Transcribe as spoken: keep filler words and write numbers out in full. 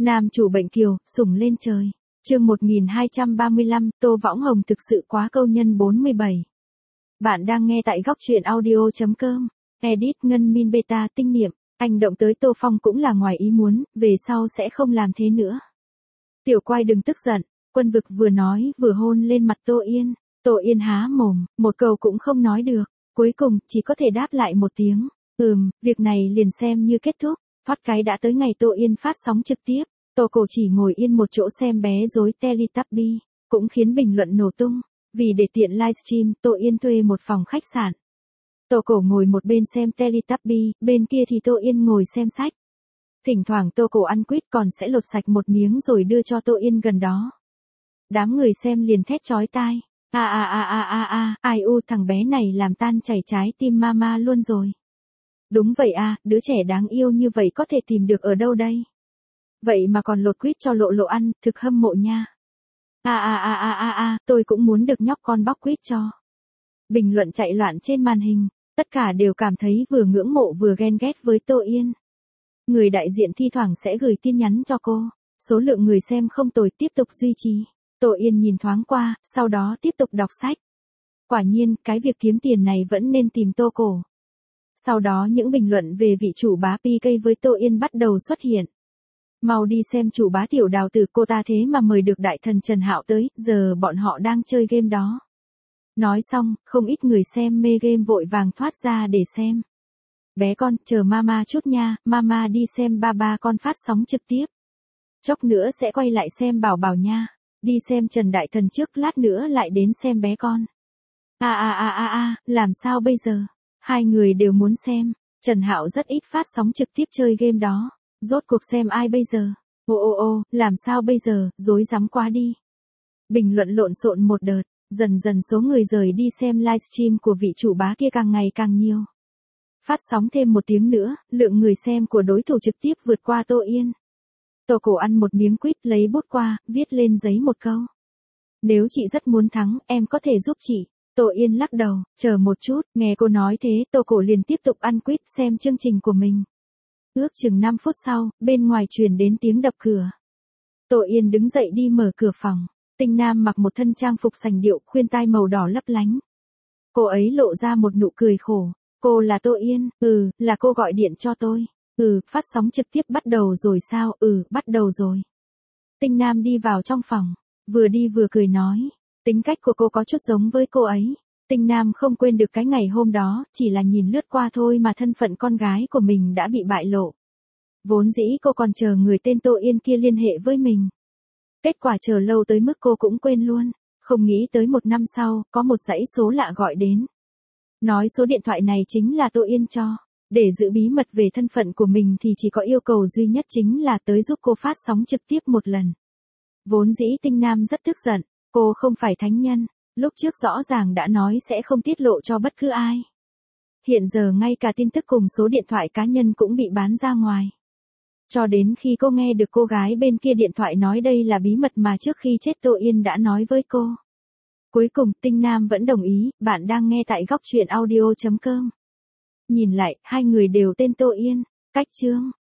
Nam chủ bệnh kiều, sủng lên trời. Chương một nghìn hai trăm ba mươi lăm, Tô Võng Hồng thực sự quá câu nhân bốn mươi bảy. Bạn đang nghe tại góc truyện audio chấm com. Edit Ngân Min Beta tinh niệm, anh động tới Tô Phong cũng là ngoài ý muốn, về sau sẽ không làm thế nữa. Tiểu Quai đừng tức giận, Quân Vực vừa nói vừa hôn lên mặt Tô Yên. Tô Yên há mồm, một câu cũng không nói được, cuối cùng chỉ có thể đáp lại một tiếng. Ừm, việc này liền xem như kết thúc. Thoát cái đã tới ngày Tô Yên phát sóng trực tiếp. Tô Cổ chỉ ngồi yên một chỗ xem bé rối Teletubby, cũng khiến bình luận nổ tung. Vì để tiện livestream, Tô Yên thuê một phòng khách sạn. Tô Cổ ngồi một bên xem Teletubby, bên kia thì Tô Yên ngồi xem sách. Thỉnh thoảng Tô Cổ ăn quýt còn sẽ lột sạch một miếng rồi đưa cho Tô Yên gần đó. Đám người xem liền thét chói tai. A a a a a a, ai u thằng bé này làm tan chảy trái tim mama luôn rồi. Đúng vậy à, đứa trẻ đáng yêu như vậy có thể tìm được ở đâu đây? Vậy mà còn lột quýt cho Lộ Lộ ăn, thực hâm mộ nha. A a a a a a, tôi cũng muốn được nhóc con bóc quýt cho. Bình luận chạy loạn trên màn hình, tất cả đều cảm thấy vừa ngưỡng mộ vừa ghen ghét với Tô Yên. Người đại diện thi thoảng sẽ gửi tin nhắn cho cô, số lượng người xem không tồi tiếp tục duy trì. Tô Yên nhìn thoáng qua, sau đó tiếp tục đọc sách. Quả nhiên, cái việc kiếm tiền này vẫn nên tìm Tô Cổ. Sau đó những bình luận về vị chủ bá pê ca với Tô Yên bắt đầu xuất hiện. Mau đi xem chủ bá Tiểu Đào Tử, cô ta thế mà mời được đại thần Trần Hạo tới, giờ bọn họ đang chơi game đó. Nói xong, không ít người xem mê game vội vàng thoát ra để xem. Bé con, chờ mama chút nha, mama đi xem ba ba con phát sóng trực tiếp. Chốc nữa sẽ quay lại xem Bảo Bảo nha. Đi xem Trần Đại Thần trước, lát nữa lại đến xem bé con. A a a a a, làm sao bây giờ? Hai người đều muốn xem. Trần Hạo rất ít phát sóng trực tiếp chơi game đó. Rốt cuộc xem ai bây giờ? Ô ô ô, làm sao bây giờ, rối rắm quá đi. Bình luận lộn xộn một đợt, dần dần số người rời đi xem livestream của vị chủ bá kia càng ngày càng nhiều. Phát sóng thêm một tiếng nữa, lượng người xem của đối thủ trực tiếp vượt qua Tô Yên. Tô Cổ ăn một miếng quýt lấy bút qua, viết lên giấy một câu. Nếu chị rất muốn thắng, em có thể giúp chị. Tô Yên lắc đầu, chờ một chút, nghe cô nói thế, Tô Cổ liền tiếp tục ăn quýt xem chương trình của mình. Ước chừng năm phút sau, bên ngoài truyền đến tiếng đập cửa. Tô Yên đứng dậy đi mở cửa phòng. Tinh Nam mặc một thân trang phục sành điệu, khuyên tai màu đỏ lấp lánh. Cô ấy lộ ra một nụ cười khổ. Cô là Tô Yên, ừ, là cô gọi điện cho tôi. Ừ, phát sóng trực tiếp bắt đầu rồi sao, ừ, bắt đầu rồi. Tinh Nam đi vào trong phòng, vừa đi vừa cười nói. Tính cách của cô có chút giống với cô ấy. Tinh Nam không quên được cái ngày hôm đó, chỉ là nhìn lướt qua thôi mà thân phận con gái của mình đã bị bại lộ. Vốn dĩ cô còn chờ người tên Tô Yên kia liên hệ với mình. Kết quả chờ lâu tới mức cô cũng quên luôn. Không nghĩ tới một năm sau, có một dãy số lạ gọi đến. Nói số điện thoại này chính là Tô Yên cho. Để giữ bí mật về thân phận của mình thì chỉ có yêu cầu duy nhất chính là tới giúp cô phát sóng trực tiếp một lần. Vốn dĩ Tinh Nam rất tức giận, cô không phải thánh nhân, lúc trước rõ ràng đã nói sẽ không tiết lộ cho bất cứ ai. Hiện giờ ngay cả tin tức cùng số điện thoại cá nhân cũng bị bán ra ngoài. Cho đến khi cô nghe được cô gái bên kia điện thoại nói đây là bí mật mà trước khi chết Tô Yên đã nói với cô. Cuối cùng Tinh Nam vẫn đồng ý, bạn đang nghe tại góc truyện audio chấm com. Nhìn lại, hai người đều tên Tô Yên, cách chương.